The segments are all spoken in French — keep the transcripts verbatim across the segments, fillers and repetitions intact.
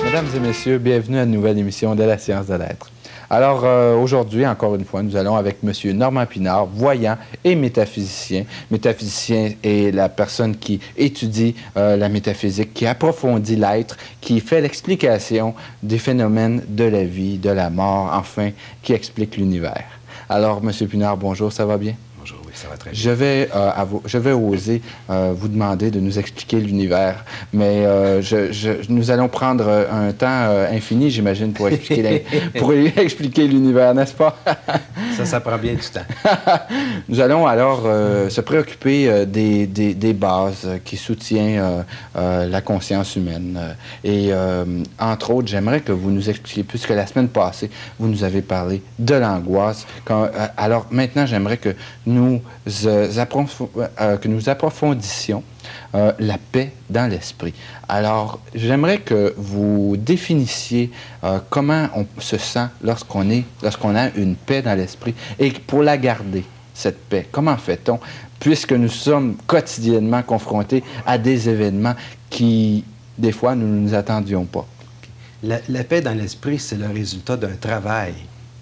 Mesdames et messieurs, bienvenue à une nouvelle émission de la science de l'être. Alors euh, aujourd'hui, encore une fois, nous allons avec M. Normand Pinard, voyant et métaphysicien. Métaphysicien est la personne qui étudie euh, la métaphysique, qui approfondit l'être, qui fait l'explication des phénomènes de la vie, de la mort, enfin, qui explique l'univers. Alors, M. Pinard, bonjour, ça va bien? Bonjour, oui, ça va très bien. Je vais, euh, je vais oser euh, vous demander de nous expliquer l'univers, mais euh, je, je, nous allons prendre un temps euh, infini, j'imagine, pour expliquer pour expliquer l'univers, n'est-ce pas? Ça, ça prend bien du temps. Nous allons alors euh, se préoccuper euh, des, des, des bases qui soutiennent euh, euh, la conscience humaine. Et euh, entre autres, j'aimerais que vous nous expliquiez, puisque la semaine passée, vous nous avez parlé de l'angoisse. Quand, euh, alors maintenant, j'aimerais que nous, euh, approf euh, que nous approfondissions euh, la paix dans l'esprit. Alors, j'aimerais que vous définissiez euh, comment on se sent lorsqu'on est, lorsqu'on a une paix dans l'esprit et pour la garder, cette paix. Comment fait-on, puisque nous sommes quotidiennement confrontés à des événements qui, des fois, nous ne nous attendions pas? La, la paix dans l'esprit, c'est le résultat d'un travail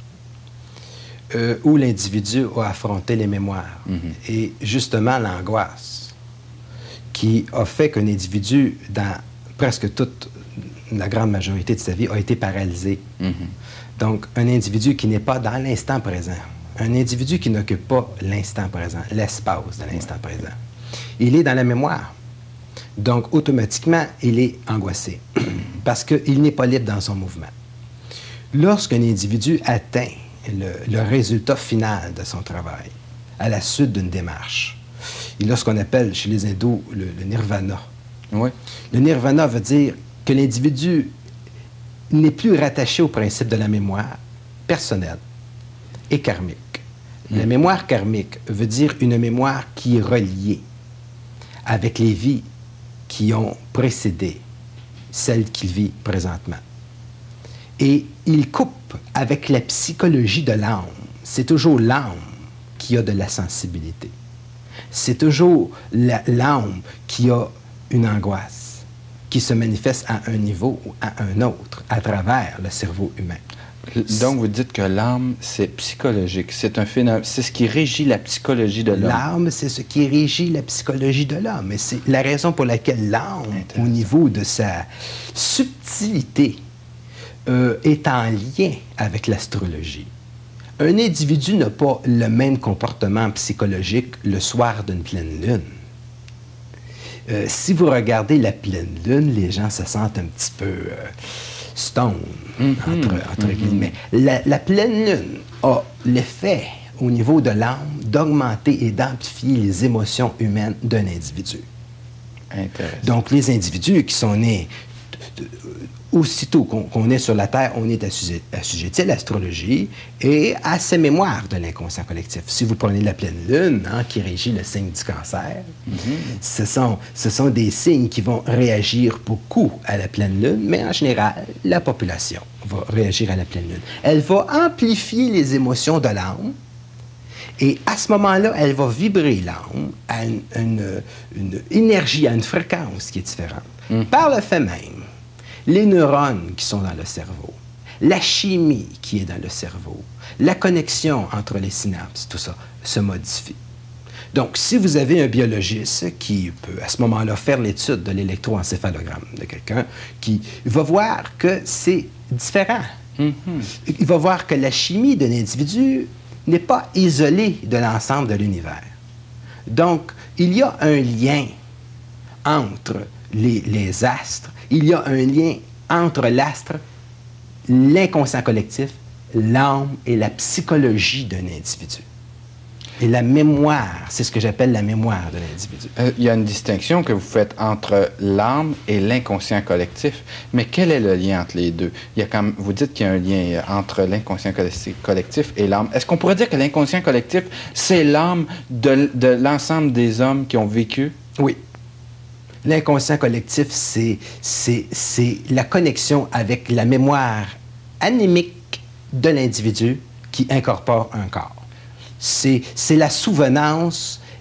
Euh, où l'individu a affronté les mémoires. Mm-hmm. Et justement, l'angoisse, qui a fait qu'un individu, dans presque toute la grande majorité de sa vie, a été paralysé. Mm-hmm. Donc, un individu qui n'est pas dans l'instant présent, un individu qui n'occupe pas l'instant présent, l'espace de l'instant ouais. présent, il est dans la mémoire. Donc, automatiquement, il est angoissé parce qu'il n'est pas libre dans son mouvement. Lorsqu'un individu atteint Le, le résultat final de son travail, à la suite d'une démarche. Il a ce qu'on appelle chez les hindous le, le nirvana. Oui. Le nirvana veut dire que l'individu n'est plus rattaché au principe de la mémoire personnelle et karmique. Mm. La mémoire karmique veut dire une mémoire qui est reliée avec les vies qui ont précédé celle qu'il vit présentement. Et il coupe avec la psychologie de l'âme. C'est toujours l'âme qui a de la sensibilité. C'est toujours l'âme qui a une angoisse, qui se manifeste à un niveau ou à un autre, à travers le cerveau humain. Donc, vous dites que l'âme, c'est psychologique. C'est un phénomène, c'est ce qui régit la psychologie de l'homme. L'âme, c'est ce qui régit la psychologie de l'homme. Et c'est la raison pour laquelle l'âme, au niveau de sa subtilité, Euh, est en lien avec l'astrologie. Un individu n'a pas le même comportement psychologique le soir d'une pleine lune. Euh, si vous regardez la pleine lune, les gens se sentent un petit peu euh, stone, mm-hmm. entre, entre mm-hmm. guillemets. La, la pleine lune a l'effet, au niveau de l'âme, d'augmenter et d'amplifier les émotions humaines d'un individu. Intéressant. Donc, les individus qui sont nés aussitôt qu'on qu'on est sur la Terre, on est assujetti à l'astrologie et à ces mémoires de l'inconscient collectif. Si vous prenez la pleine lune, hein, qui régit le signe du cancer, mm-hmm. ce sont, ce sont des signes qui vont réagir beaucoup à la pleine lune, mais en général, la population va réagir à la pleine lune. Elle va amplifier les émotions de l'âme et à ce moment-là, elle va vibrer l'âme à une, une, une énergie, à une fréquence qui est différente. Mm. Par le fait même, les neurones qui sont dans le cerveau, la chimie qui est dans le cerveau, la connexion entre les synapses, tout ça se modifie. Donc, si vous avez un biologiste qui peut, à ce moment-là, faire l'étude de l'électroencéphalogramme de quelqu'un, qui va voir que c'est différent. Mm-hmm. Il va voir que la chimie d'un individu n'est pas isolée de l'ensemble de l'univers. Donc, il y a un lien entre les, les astres, il y a un lien entre l'astre, l'inconscient collectif, l'âme et la psychologie d'un individu. Et la mémoire, c'est ce que j'appelle la mémoire de l'individu. Euh, il y a une distinction que vous faites entre l'âme et l'inconscient collectif, mais quel est le lien entre les deux? Il y a comme, vous dites qu'il y a un lien entre l'inconscient collectif et l'âme. Est-ce qu'on pourrait dire que l'inconscient collectif, c'est l'âme de, de l'ensemble des hommes qui ont vécu? Oui. L'inconscient collectif, c'est, c'est, c'est la connexion avec la mémoire anémique de l'individu qui incorpore un corps. C'est, c'est la souvenance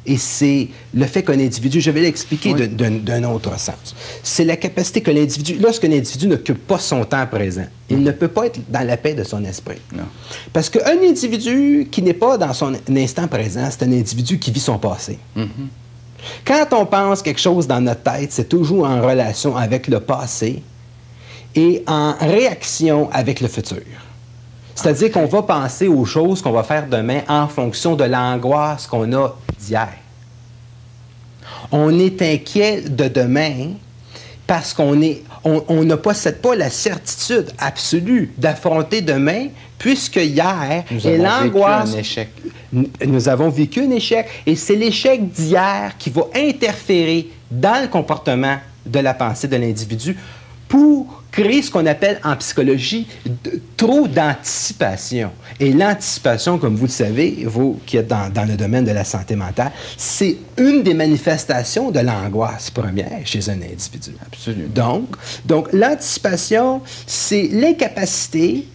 Et c'est le fait qu'un individu, je vais l'expliquer oui. d'un autre sens, c'est la capacité que l'individu, lorsqu'un individu n'occupe pas son temps présent, il mmh. ne peut pas être dans la paix de son esprit. Non. Parce qu'un individu qui n'est pas dans son instant présent, c'est un individu qui vit son passé. Mmh. Quand on pense quelque chose dans notre tête, c'est toujours en relation avec le passé et en réaction avec le futur. C'est-à-dire qu'on va penser aux choses qu'on va faire demain en fonction de l'angoisse qu'on a d'hier. On est inquiet de demain parce qu'on est, on, on ne possède pas la certitude absolue d'affronter demain, puisque hier, nous et avons l'angoisse, vécu un échec. Nous avons vécu un échec, et c'est l'échec d'hier qui va interférer dans le comportement de la pensée de l'individu pour créer ce qu'on appelle en psychologie de, trop d'anticipation. Et l'anticipation, comme vous le savez, vous qui êtes dans, dans le domaine de la santé mentale, c'est une des manifestations de l'angoisse première chez un individu. Absolument. Donc, donc l'anticipation, c'est l'incapacité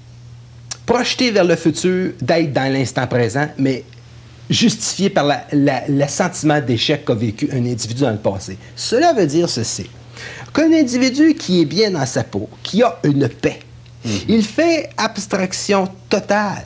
projetée vers le futur d'être dans l'instant présent, mais justifiée par la, la, le sentiment d'échec qu'a vécu un individu dans le passé. Cela veut dire ceci. Qu'un individu qui est bien dans sa peau, qui a une paix, mm-hmm. il fait abstraction totale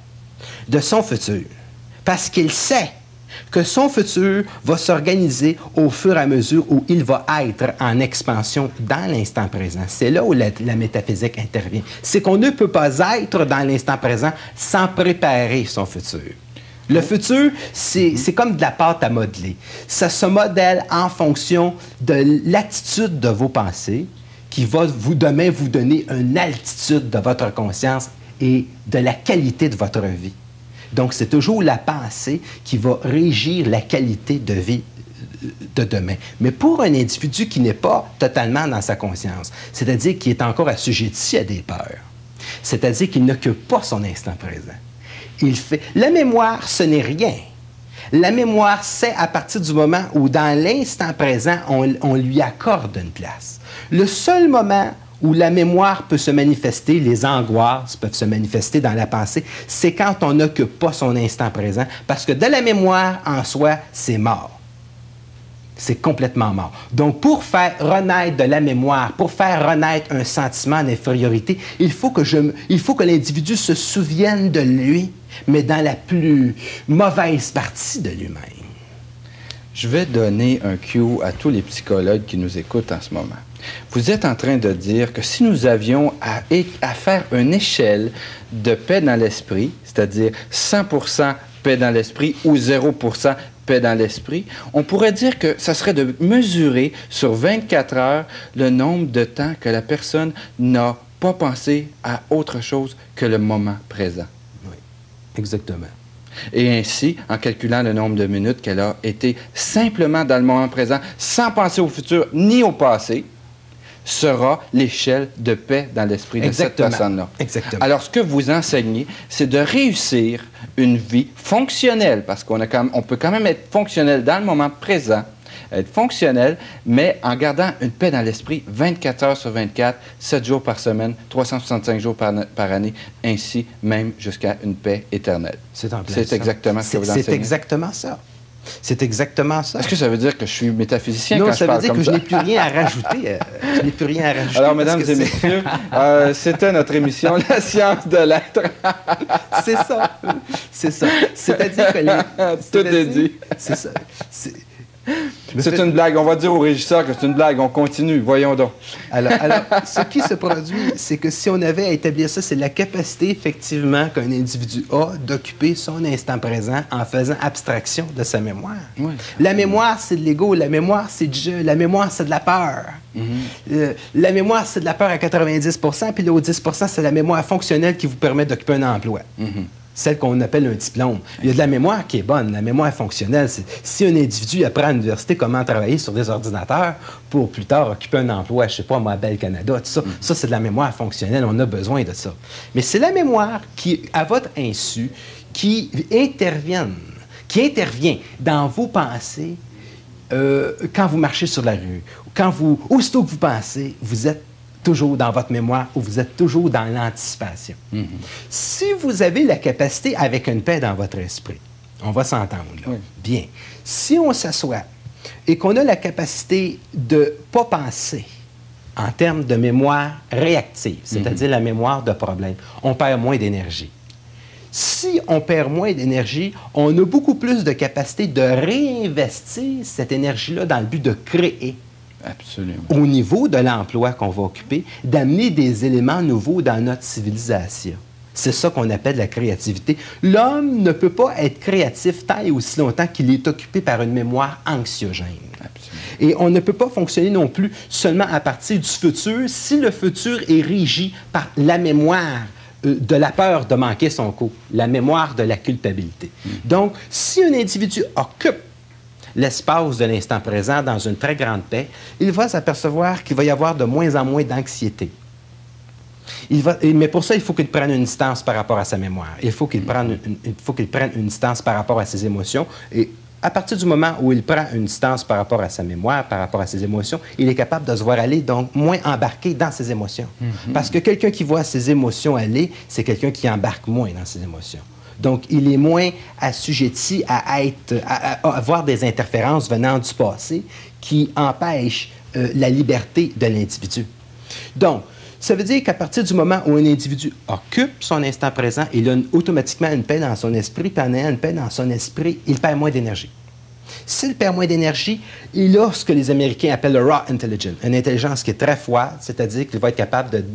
de son futur parce qu'il sait que son futur va s'organiser au fur et à mesure où il va être en expansion dans l'instant présent. C'est là où la, la métaphysique intervient. C'est qu'on ne peut pas être dans l'instant présent sans préparer son futur. Le futur, c'est mm-hmm. comme de la pâte à modeler. Ça se modèle en fonction de l'attitude de vos pensées qui va vous, demain vous donner une altitude de votre conscience et de la qualité de votre vie. Donc, c'est toujours la pensée qui va régir la qualité de vie de demain. Mais pour un individu qui n'est pas totalement dans sa conscience, c'est-à-dire qui est encore assujetti à des peurs, c'est-à-dire qu'il n'occupe pas son instant présent, il fait... La mémoire, ce n'est rien. La mémoire, c'est à partir du moment où, dans l'instant présent, on, on lui accorde une place. Le seul moment où la mémoire peut se manifester, les angoisses peuvent se manifester dans la pensée, c'est quand on n'occupe pas son instant présent, parce que de la mémoire, en soi, c'est mort. C'est complètement mort. Donc, pour faire renaître de la mémoire, pour faire renaître un sentiment d'infériorité, il faut que je, il faut que l'individu se souvienne de lui, mais dans la plus mauvaise partie de lui-même. Je vais donner un cue à tous les psychologues qui nous écoutent en ce moment. Vous êtes en train de dire que si nous avions à, à faire une échelle de paix dans l'esprit, c'est-à-dire cent pour cent paix dans l'esprit ou zéro pour cent paix dans l'esprit, on pourrait dire que ça serait de mesurer sur vingt-quatre heures le nombre de temps que la personne n'a pas pensé à autre chose que le moment présent. Oui, exactement. Et ainsi, en calculant le nombre de minutes qu'elle a été simplement dans le moment présent, sans penser au futur ni au passé, sera l'échelle de paix dans l'esprit de cette personne-là. Exactement. Alors, ce que vous enseignez, c'est de réussir une vie fonctionnelle, parce qu'on a quand même, on peut quand même être fonctionnel dans le moment présent, être fonctionnel, mais en gardant une paix dans l'esprit vingt-quatre heures sur vingt-quatre, sept jours par semaine, trois cent soixante-cinq jours par, par année, ainsi même jusqu'à une paix éternelle. C'est en plein C'est exactement ce que vous enseignez. C'est exactement ça. C'est exactement ça. Est-ce que ça veut dire que je suis métaphysicien non, quand je parle comme ça? Non, ça veut dire que je n'ai plus rien à rajouter. Euh, je n'ai plus rien à rajouter. Alors, mesdames et messieurs, euh, c'était notre émission « La science de l'être ». C'est ça. C'est ça. C'est-à-dire que les... Tout est dit. C'est ça. C'est fais... une blague. On va dire au régisseur que c'est une blague. On continue. Voyons donc. Alors, alors, ce qui se produit, c'est que si on avait à établir ça, c'est la capacité, effectivement, qu'un individu a d'occuper son instant présent en faisant abstraction de sa mémoire. Oui. La mémoire, c'est de l'ego. La mémoire, c'est du jeu. La mémoire, c'est de la peur. Mm-hmm. euh, la mémoire, c'est de la peur à quatre-vingt-dix pour cent, puis l'autre dix pour cent, c'est la mémoire fonctionnelle qui vous permet d'occuper un emploi. Mm-hmm. Celle qu'on appelle un diplôme. Il y a de la mémoire qui est bonne, la mémoire fonctionnelle. Si un individu apprend à l'université comment travailler sur des ordinateurs pour plus tard occuper un emploi, je ne sais pas, moi, à Bell Canada, tout ça, mm. ça c'est de la mémoire fonctionnelle, on a besoin de ça. Mais c'est la mémoire qui, à votre insu, qui intervient, qui intervient dans vos pensées euh, quand vous marchez sur la rue. Quand vous, aussitôt que vous pensez, vous êtes toujours dans votre mémoire ou vous êtes toujours dans l'anticipation. Mm-hmm. Si vous avez la capacité, avec une paix dans votre esprit, On va s'entendre, là. Oui. Bien. Si on s'assoit et qu'on a la capacité de ne pas penser en termes de mémoire réactive, c'est-à-dire mm-hmm. la mémoire de problème, on perd moins d'énergie. Si on perd moins d'énergie, on a beaucoup plus de capacité de réinvestir cette énergie-là dans le but de créer. Absolument. Au niveau de l'emploi qu'on va occuper, d'amener des éléments nouveaux dans notre civilisation. C'est ça qu'on appelle la créativité. L'homme ne peut pas être créatif tant et aussi longtemps qu'il est occupé par une mémoire anxiogène. Absolument. Et on ne peut pas fonctionner non plus seulement à partir du futur si le futur est régi par la mémoire de la peur de manquer son coup, la mémoire de la culpabilité. Mm. Donc, si un individu occupe l'espace de l'instant présent dans une très grande paix, il va s'apercevoir qu'il va y avoir de moins en moins d'anxiété. Il va, mais pour ça, il faut qu'il prenne une distance par rapport à sa mémoire. Il faut qu'il prenne une, il faut qu'il prenne une distance par rapport à ses émotions. Et à partir du moment où il prend une distance par rapport à sa mémoire, par rapport à ses émotions, il est capable de se voir aller, donc moins embarqué dans ses émotions. Mm-hmm. Parce que quelqu'un qui voit ses émotions aller, c'est quelqu'un qui embarque moins dans ses émotions. Donc, il est moins assujetti à, être, à, à avoir des interférences venant du passé qui empêchent euh, la liberté de l'individu. Donc, ça veut dire qu'à partir du moment où un individu occupe son instant présent, il a une, automatiquement une paix dans son esprit, puis en ayant une paix dans son esprit, il perd moins d'énergie. S'il perd moins d'énergie, il a ce que les Américains appellent le raw intelligence, une intelligence qui est très froide, c'est-à-dire qu'il va être capable de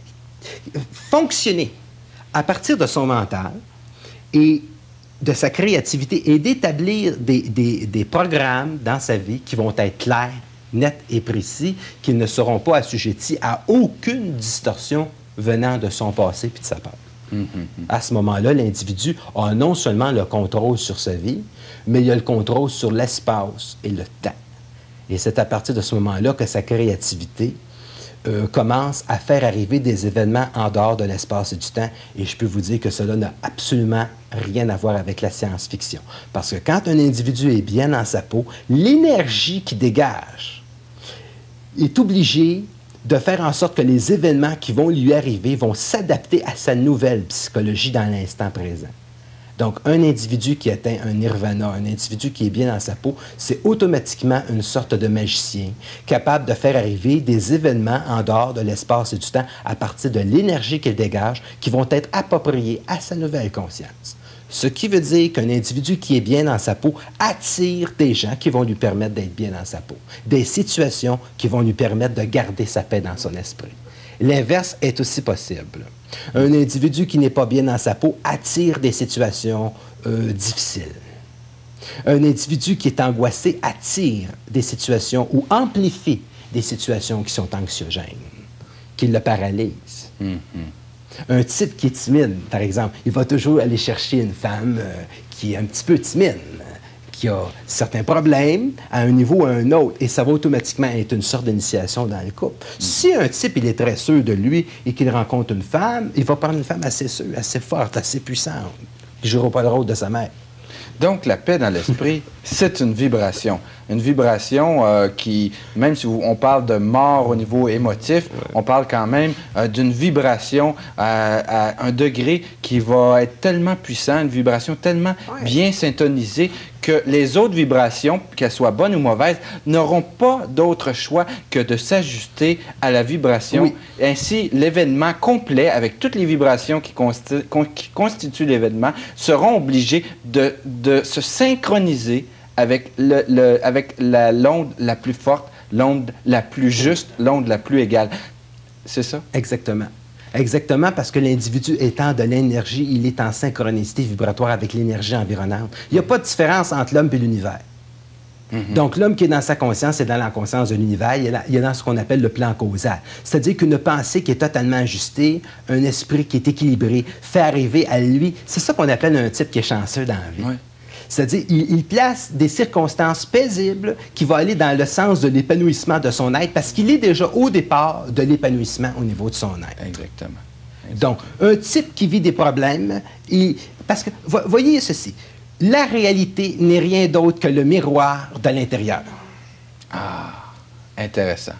fonctionner à partir de son mental et de sa créativité et d'établir des, des, des programmes dans sa vie qui vont être clairs, nets et précis, qui ne seront pas assujettis à aucune distorsion venant de son passé puis de sa peur. Mm-hmm. À ce moment-là, l'individu a non seulement le contrôle sur sa vie, mais il a le contrôle sur l'espace et le temps. Et c'est à partir de ce moment-là que sa créativité euh, commence à faire arriver des événements en dehors de l'espace et du temps. Et je peux vous dire que cela n'a absolument rien à voir avec la science-fiction. Parce que quand un individu est bien dans sa peau, l'énergie qu'il dégage est obligée de faire en sorte que les événements qui vont lui arriver vont s'adapter à sa nouvelle psychologie dans l'instant présent. Donc, un individu qui atteint un nirvana, un individu qui est bien dans sa peau, c'est automatiquement une sorte de magicien, capable de faire arriver des événements en dehors de l'espace et du temps à partir de l'énergie qu'il dégage, qui vont être appropriés à sa nouvelle conscience. Ce qui veut dire qu'un individu qui est bien dans sa peau attire des gens qui vont lui permettre d'être bien dans sa peau, des situations qui vont lui permettre de garder sa paix dans son esprit. L'inverse est aussi possible. Un individu qui n'est pas bien dans sa peau attire des situations euh, difficiles. Un individu qui est angoissé attire des situations ou amplifie des situations qui sont anxiogènes, qui le paralysent. Mm-hmm. Un type qui est timide, par exemple, il va toujours aller chercher une femme euh, qui est un petit peu timide, qui a certains problèmes à un niveau ou à un autre, et ça va automatiquement être une sorte d'initiation dans le couple. Mm. Si un type, il est très sûr de lui et qu'il rencontre une femme, il va prendre une femme assez sûre, assez forte, assez puissante, qui ne jouera pas le rôle de sa mère. Donc, la paix dans l'esprit, c'est une vibration. Une vibration euh, qui, même si on parle de mort au niveau émotif, ouais. on parle quand même euh, d'une vibration à, à un degré qui va être tellement puissant, une vibration tellement ouais. bien syntonisée que les autres vibrations, qu'elles soient bonnes ou mauvaises, n'auront pas d'autre choix que de s'ajuster à la vibration. Oui. Ainsi, l'événement complet, avec toutes les vibrations qui, consti qui constituent l'événement, seront obligés de, de se synchroniser avec, le, le, avec la, l'onde la plus forte, l'onde la plus juste, l'onde la plus égale. C'est ça? Exactement. Exactement, parce que l'individu étant de l'énergie, il est en synchronicité vibratoire avec l'énergie environnante. Il n'y a pas de différence entre l'homme et l'univers. Mm-hmm. Donc, l'homme qui est dans sa conscience est dans la conscience de l'univers, il, il est dans ce qu'on appelle le plan causal. C'est-à-dire qu'une pensée qui est totalement ajustée, un esprit qui est équilibré, fait arriver à lui, c'est ça qu'on appelle un type qui est chanceux dans la vie. Oui. C'est-à-dire qu'il il place des circonstances paisibles qui vont aller dans le sens de l'épanouissement de son être, parce qu'il est déjà au départ de l'épanouissement au niveau de son être. Exactement. Exactement. Donc, un type qui vit des problèmes, il, parce que, voyez ceci, la réalité n'est rien d'autre que le miroir de l'intérieur. Ah, intéressant.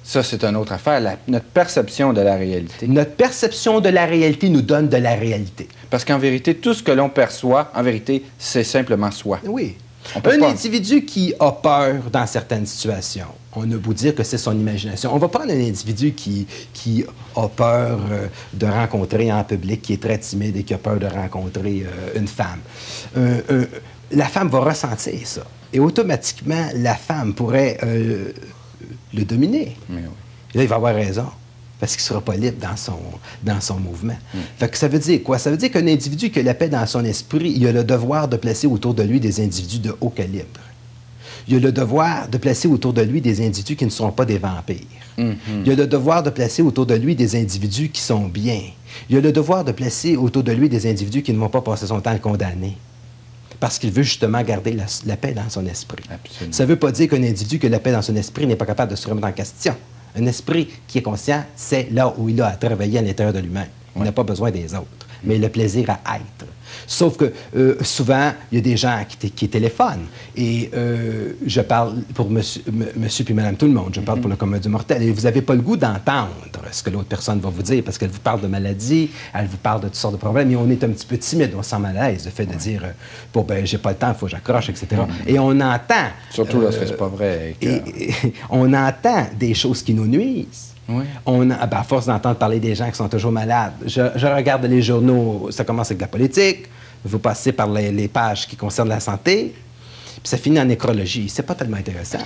Ça, c'est une autre affaire, la, notre perception de la réalité. Notre perception de la réalité nous donne de la réalité. Parce qu'en vérité, tout ce que l'on perçoit, en vérité, c'est simplement soi. Oui. Un pas... individu qui a peur dans certaines situations, on a beau dire que c'est son imagination. On va prendre un individu qui, qui a peur euh, de rencontrer en public, qui est très timide et qui a peur de rencontrer euh, une femme. Euh, euh, la femme va ressentir ça. Et automatiquement, la femme pourrait euh, le dominer. Mais oui. Et là, il va avoir raison. Parce qu'il ne sera pas libre dans son, dans son mouvement. Mm. Fait que ça veut dire quoi? Ça veut dire qu'un individu qui a la paix dans son esprit, il a le devoir de placer autour de lui des individus de haut calibre. Il a le devoir de placer autour de lui des individus qui ne sont pas des vampires. Mm-hmm. Il a le devoir de placer autour de lui des individus qui sont bien. Il a le devoir de placer autour de lui des individus qui ne vont pas passer son temps à le condamner. Parce qu'il veut justement garder la, la paix dans son esprit. Absolument. Ça ne veut pas dire qu'un individu qui a la paix dans son esprit n'est pas capable de se remettre en question. Un esprit qui est conscient, c'est là où il a à travailler à l'intérieur de lui-même. Il Ouais. n'a pas besoin des autres, mais le plaisir à être. Sauf que euh, souvent, il y a des gens qui, qui téléphonent. Et euh, je parle pour monsieur, m- monsieur puis madame tout le monde, je parle mm-hmm. pour le commun du mortel. Et vous n'avez pas le goût d'entendre ce que l'autre personne va vous dire parce qu'elle vous parle de maladie, elle vous parle de toutes sortes de problèmes. Et on est un petit peu timide, on se sent mal à l'aise, le fait de ouais. dire, euh, bon, ben, j'ai pas le temps, il faut que j'accroche, et cetera. Mm-hmm. Et on entend. Surtout lorsque euh, c'est pas vrai. Et, et, on entend des choses qui nous nuisent. Oui. On a, ben à force d'entendre parler des gens qui sont toujours malades, je, je regarde les journaux, ça commence avec la politique, vous passez par les, les pages qui concernent la santé, puis ça finit en nécrologie. C'est pas tellement intéressant.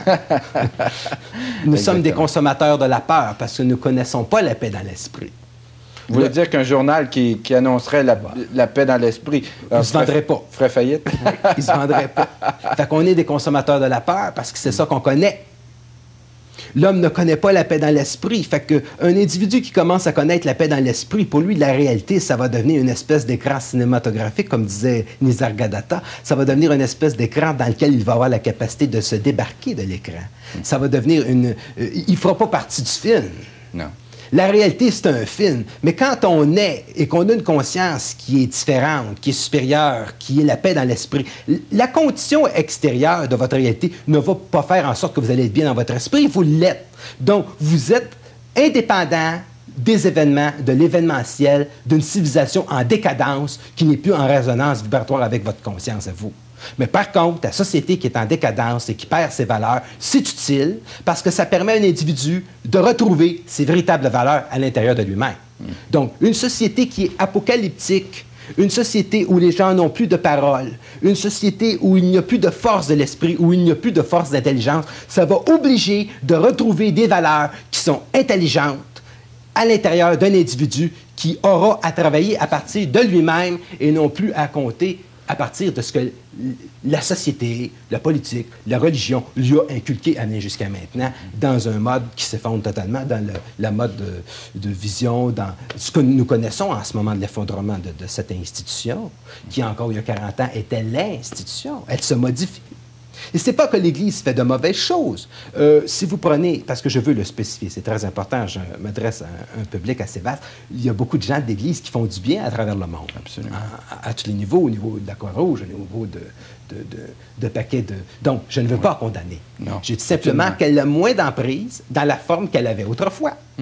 Nous sommes des consommateurs de la peur parce que nous ne connaissons pas la paix dans l'esprit. Vous voulez dire qu'un journal qui, qui annoncerait la, la paix dans l'esprit... Il ne se vendrait pas. Ferait faillite? Il ne se vendrait pas. Fait qu'on est des consommateurs de la peur parce que c'est ça qu'on connaît. L'homme ne connaît pas la paix dans l'esprit. Fait qu'un individu qui commence à connaître la paix dans l'esprit, pour lui, la réalité, ça va devenir une espèce d'écran cinématographique, comme disait Nisargadatta. Ça va devenir une espèce d'écran dans lequel il va avoir la capacité de se débarquer de l'écran. Ça va devenir une... Euh, il ne fera pas partie du film. Non. La réalité, c'est un film. Mais quand on est et qu'on a une conscience qui est différente, qui est supérieure, qui est la paix dans l'esprit, la condition extérieure de votre réalité ne va pas faire en sorte que vous allez être bien dans votre esprit, vous l'êtes. Donc, vous êtes indépendant des événements, de l'événementiel, d'une civilisation en décadence qui n'est plus en résonance vibratoire avec votre conscience à vous. Mais par contre, la société qui est en décadence et qui perd ses valeurs, c'est utile parce que ça permet à un individu de retrouver ses véritables valeurs à l'intérieur de lui-même. Mmh. Donc, une société qui est apocalyptique, une société où les gens n'ont plus de parole, une société où il n'y a plus de force de l'esprit, où il n'y a plus de force d'intelligence, ça va obliger de retrouver des valeurs qui sont intelligentes à l'intérieur d'un individu qui aura à travailler à partir de lui-même et non plus à compter à partir de ce que la société, la politique, la religion lui a inculqué, amené jusqu'à maintenant, dans un mode qui s'effondre totalement, dans le la mode de, de vision, dans ce que nous connaissons en ce moment de l'effondrement de, de cette institution, qui encore il y a quarante ans était l'institution. Elle se modifie. Et ce n'est pas que l'Église fait de mauvaises choses. Euh, si vous prenez, parce que je veux le spécifier, c'est très important, je m'adresse à un, un public assez vaste, il y a beaucoup de gens de l'Église qui font du bien à travers le monde. Absolument. À, à, à tous les niveaux, au niveau de la Croix-Rouge, au niveau de, de, de, de paquets de... Donc, je ne veux pas condamner. Non, j'ai dit simplement qu'elle a moins d'emprise dans la forme qu'elle avait autrefois. Mm-hmm.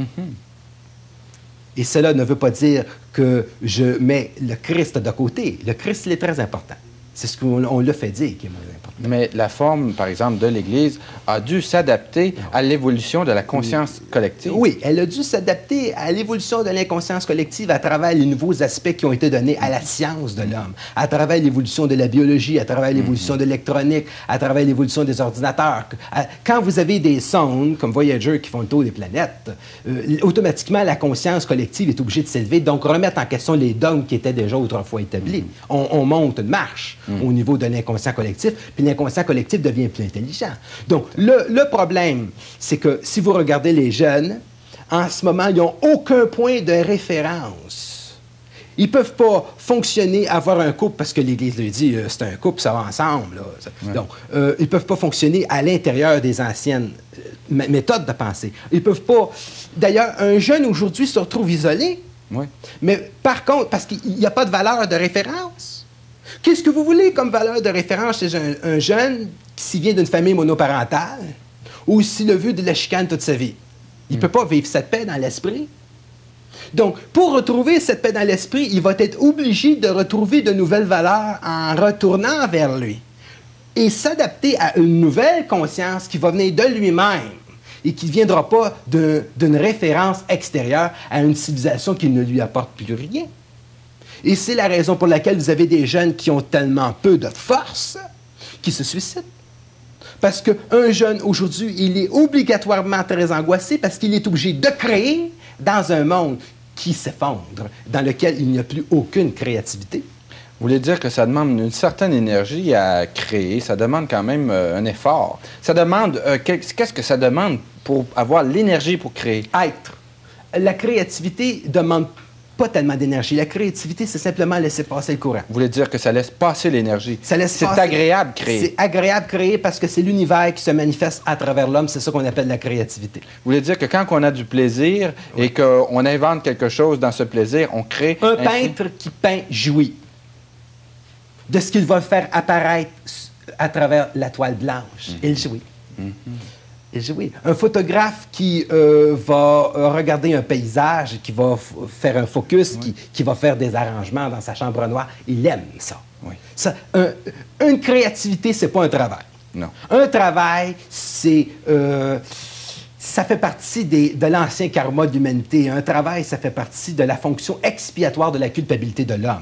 Et cela ne veut pas dire que je mets le Christ de côté. Le Christ, il est très important. C'est ce qu'on on l'a fait dire qui est moins important. Mais la forme, par exemple, de l'Église a dû s'adapter à l'évolution de la conscience collective. Oui, elle a dû s'adapter à l'évolution de l'inconscience collective à travers les nouveaux aspects qui ont été donnés à la science de l'homme, à travers l'évolution de la biologie, à travers l'évolution de l'électronique, à travers l'évolution des ordinateurs. Quand vous avez des sondes comme Voyager qui font le tour des planètes, euh, automatiquement, la conscience collective est obligée de s'élever, donc remettre en question les dogmes qui étaient déjà autrefois établis. On, on monte une marche mm. au niveau de l'inconscient collectif, puis l'inconscient collectif devient plus intelligent. Donc, le, le problème, c'est que si vous regardez les jeunes, en ce moment, ils n'ont aucun point de référence. Ils ne peuvent pas fonctionner, avoir un couple, parce que l'Église lui dit, euh, c'est un couple, ça va ensemble. Là. Ouais. Donc, euh, ils ne peuvent pas fonctionner à l'intérieur des anciennes euh, méthodes de pensée. Ils ne peuvent pas... D'ailleurs, un jeune aujourd'hui se retrouve isolé, oui. mais par contre, parce qu'il n'y a pas de valeur de référence. Qu'est-ce que vous voulez comme valeur de référence chez un, un jeune qui vient d'une famille monoparentale ou s'il a vu de la chicane toute sa vie? Il ne peut pas vivre cette paix dans l'esprit. Donc, pour retrouver cette paix dans l'esprit, il va être obligé de retrouver de nouvelles valeurs en retournant vers lui et s'adapter à une nouvelle conscience qui va venir de lui-même et qui ne viendra pas d'une référence extérieure à une civilisation qui ne lui apporte plus rien. Et c'est la raison pour laquelle vous avez des jeunes qui ont tellement peu de force qui se suicident. Parce qu'un jeune, aujourd'hui, il est obligatoirement très angoissé parce qu'il est obligé de créer dans un monde qui s'effondre, dans lequel il n'y a plus aucune créativité. Vous voulez dire que ça demande une certaine énergie à créer, ça demande quand même euh, un effort. Ça demande, euh, qu'est-ce que ça demande pour avoir l'énergie pour créer? Être. La créativité demande pas tellement d'énergie. La créativité, c'est simplement laisser passer le courant. Vous voulez dire que ça laisse passer l'énergie? Ça laisse C'est passer... agréable créer. C'est agréable créer parce que c'est l'univers qui se manifeste à travers l'homme. C'est ça qu'on appelle la créativité. Vous voulez dire que quand on a du plaisir oui. et qu'on invente quelque chose dans ce plaisir, on crée... Un peintre qui peint jouit de ce qu'il va faire apparaître à travers la toile blanche. Mm-hmm. Il jouit. Mm-hmm. Il jouit. Un photographe qui euh, va regarder un paysage, qui va faire un focus, oui. qui, qui va faire des arrangements dans sa chambre noire, il aime ça. Oui. ça un, une créativité, c'est pas un travail. Non. Un travail, c'est... Euh, ça fait partie des, de l'ancien karma de l'humanité. Un travail, ça fait partie de la fonction expiatoire de la culpabilité de l'homme,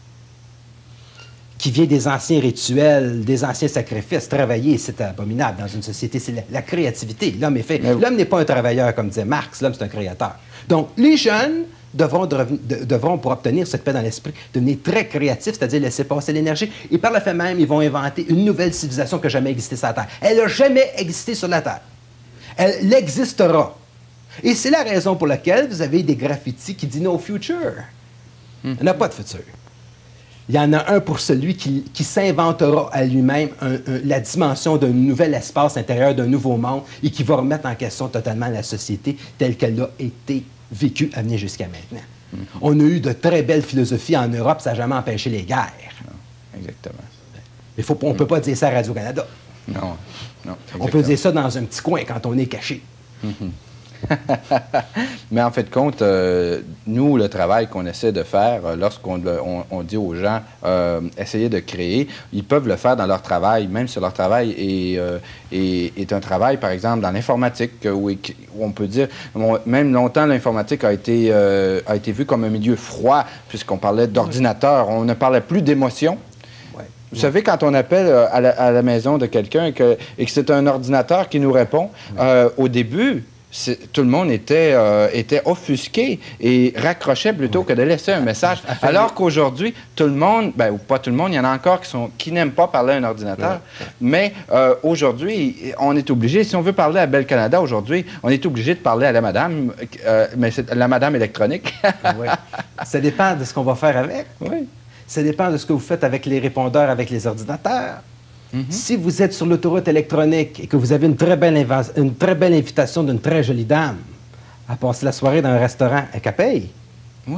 qui vient des anciens rituels, des anciens sacrifices. Travailler, c'est abominable dans une société. C'est la, la créativité. L'homme est fait. L'homme n'est pas un travailleur, comme disait Marx. L'homme, c'est un créateur. Donc, les jeunes devront, de, de, devront, pour obtenir cette paix dans l'esprit, devenir très créatifs, c'est-à-dire laisser passer l'énergie. Et par le fait même, ils vont inventer une nouvelle civilisation qui n'a jamais existé sur la Terre. Elle n'a jamais existé sur la Terre. Elle existera. Et c'est la raison pour laquelle vous avez des graffitis qui disent « No future ». Il n'y a pas de futur. Il y en a un pour celui qui, qui s'inventera à lui-même un, un, la dimension d'un nouvel espace intérieur, d'un nouveau monde, et qui va remettre en question totalement la société telle qu'elle a été vécue à venir jusqu'à maintenant. Mm-hmm. On a eu de très belles philosophies en Europe, ça n'a jamais empêché les guerres. Non, exactement. Mais faut, on ne mm-hmm. peut pas dire ça à Radio-Canada. Non, non. On peut dire ça dans un petit coin quand on est caché. Mm-hmm. Mais en fait de compte, euh, nous, le travail qu'on essaie de faire, euh, lorsqu'on on, on dit aux gens euh, essayez de créer, ils peuvent le faire dans leur travail, même si leur travail est, euh, est, est un travail, par exemple, dans l'informatique, où, où on peut dire, on, même longtemps, l'informatique a été, euh, a été vue comme un milieu froid, puisqu'on parlait d'ordinateur, on ne parlait plus d'émotion. Vous savez, quand on appelle euh, à, la, à la maison de quelqu'un et que, et que c'est un ordinateur qui nous répond, euh, au début, tout le monde était, euh, était offusqué et raccrochait plutôt oui. que de laisser un message. Alors qu'aujourd'hui, tout le monde, ben, ou pas tout le monde, il y en a encore qui, sont, qui n'aiment pas parler à un ordinateur, oui. mais euh, aujourd'hui, on est obligé, si on veut parler à Bell Canada aujourd'hui, on est obligé de parler à la madame, euh, mais c'est la madame électronique. Oui. Ça dépend de ce qu'on va faire avec. Oui. Ça dépend de ce que vous faites avec les répondeurs, avec les ordinateurs. Mm-hmm. Si vous êtes sur l'autoroute électronique et que vous avez une très belle, une très belle invitation d'une très jolie dame à passer la soirée dans un restaurant, elle paye. Oui.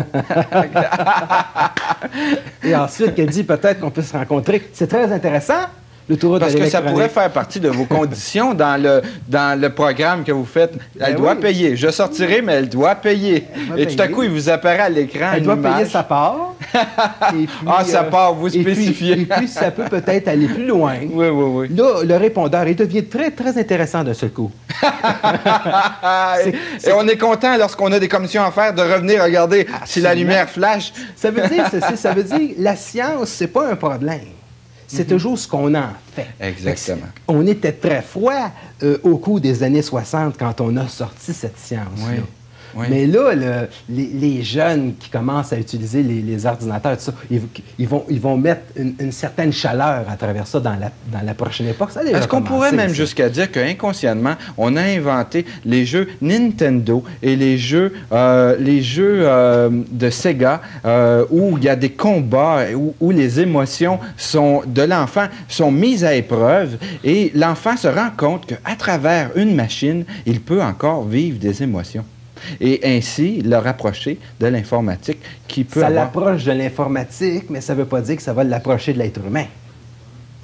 Et ensuite, qu'elle dit peut-être qu'on peut se rencontrer. C'est très intéressant. Parce que ça pourrait faire partie de vos conditions dans le, dans le programme que vous faites. Elle ben doit oui. payer. Je sortirai, mais elle doit payer. Elle et payer. Tout à coup, il vous apparaît à l'écran Elle une doit image. payer sa part. Et puis, ah, sa part, vous spécifiez. Et puis, et puis, ça peut peut-être aller plus loin. Oui, oui, oui. Là, le répondeur, il devient très, très intéressant d'un seul coup. c'est, c'est... Et on est content, lorsqu'on a des commissions à faire, de revenir regarder Absolument. Si la lumière flash. Ça veut dire, ceci, ça veut dire, la science, c'est pas un problème. C'est mm-hmm. toujours ce qu'on en fait. Exactement. On était très froid euh, au cours des années soixante quand on a sorti cette science-là. Oui. Oui. Mais là, le, les, les jeunes qui commencent à utiliser les, les ordinateurs, tout ça, ils, ils, vont, ils vont mettre une, une certaine chaleur à travers ça dans la, dans la prochaine époque. Ça Est-ce qu'on pourrait même ça. Jusqu'à dire qu'inconsciemment, on a inventé les jeux Nintendo et les jeux, euh, les jeux euh, de Sega euh, où il y a des combats, où, où les émotions sont, de l'enfant sont mises à épreuve et l'enfant se rend compte qu'à travers une machine, il peut encore vivre des émotions. Et ainsi le rapprocher de l'informatique qui peut Ça avoir... l'approche de l'informatique, mais ça ne veut pas dire que ça va l'approcher de l'être humain.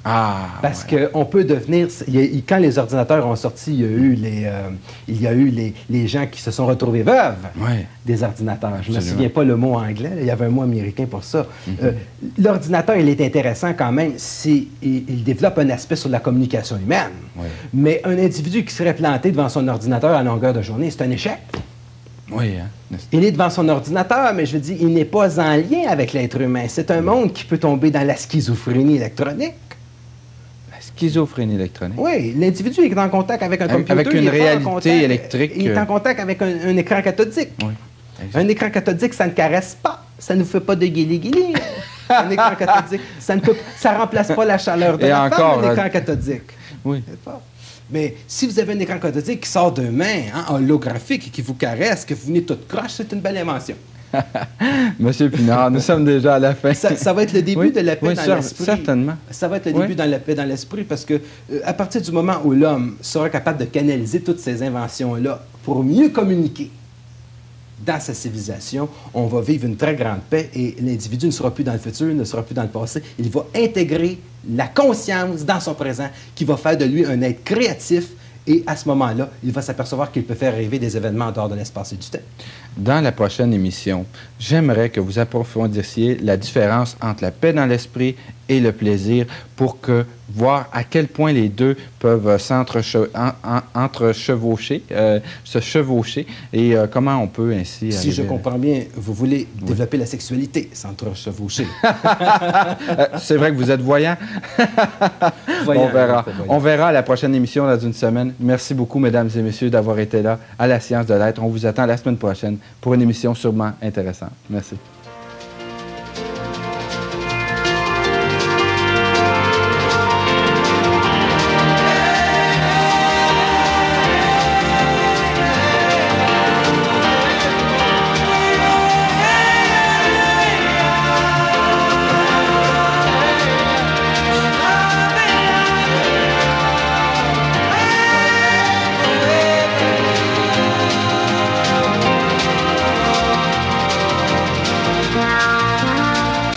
Ah, Parce ouais. qu'on peut devenir... il y a- il- quand les ordinateurs ont sorti, il y a eu les, euh, il y a eu les, les gens qui se sont retrouvés veuves Ouais. des ordinateurs. Je ne me Absolument. souviens pas le mot anglais, là, il y avait un mot américain pour ça. Euh, L'ordinateur, il est intéressant quand même si il, il développe un aspect sur la communication humaine. Ouais. Mais un individu qui serait planté devant son ordinateur à longueur de journée, c'est un échec. Oui, hein? Il est devant son ordinateur, mais je veux dire, il n'est pas en lien avec l'être humain. C'est un monde qui peut tomber dans la schizophrénie électronique. La schizophrénie électronique. Oui, l'individu est en contact avec un Avec- computer. avec une il est pas en réalité contact- électrique, Il est en euh, contact avec un, un écran cathodique. Oui. Un écran cathodique, ça ne caresse pas. Ça ne nous fait pas de guili-guili. Un écran cathodique, ça ne peut, ça remplace pas la chaleur de Et la encore, femme, un écran euh, cathodique. Oui. C'est pas. Mais si vous avez un écran cathodique qui sort de main, hein, holographique, et qui vous caresse, que vous venez toute croche, c'est une belle invention. Monsieur Pinard, nous sommes déjà à la fin. Ça, ça va être le début Oui, de la paix oui, dans cer- l'esprit. certainement. Ça va être le Oui. début dans la paix dans l'esprit parce que euh, à partir du moment où l'homme sera capable de canaliser toutes ces inventions-là pour mieux communiquer dans sa civilisation, on va vivre une très grande paix et l'individu ne sera plus dans le futur, ne sera plus dans le passé. Il va intégrer la conscience dans son présent qui va faire de lui un être créatif et à ce moment-là, il va s'apercevoir qu'il peut faire rêver des événements en dehors de l'espace et du temps. Dans la prochaine émission, j'aimerais que vous approfondissiez la différence entre la paix dans l'esprit et le plaisir pour que voir à quel point les deux peuvent s'entre-che- en- en- entre-chevaucher, euh, se chevaucher et euh, comment on peut ainsi... Si je arriver à- comprends bien, vous voulez développer la sexualité sans trop chevaucher. Euh, C'est vrai que vous êtes voyant. Voyant, On verra. voyant. On verra à la prochaine émission dans une semaine. Merci beaucoup, mesdames et messieurs, d'avoir été là à la Science de l'être. On vous attend la semaine prochaine pour une émission sûrement intéressante. Merci.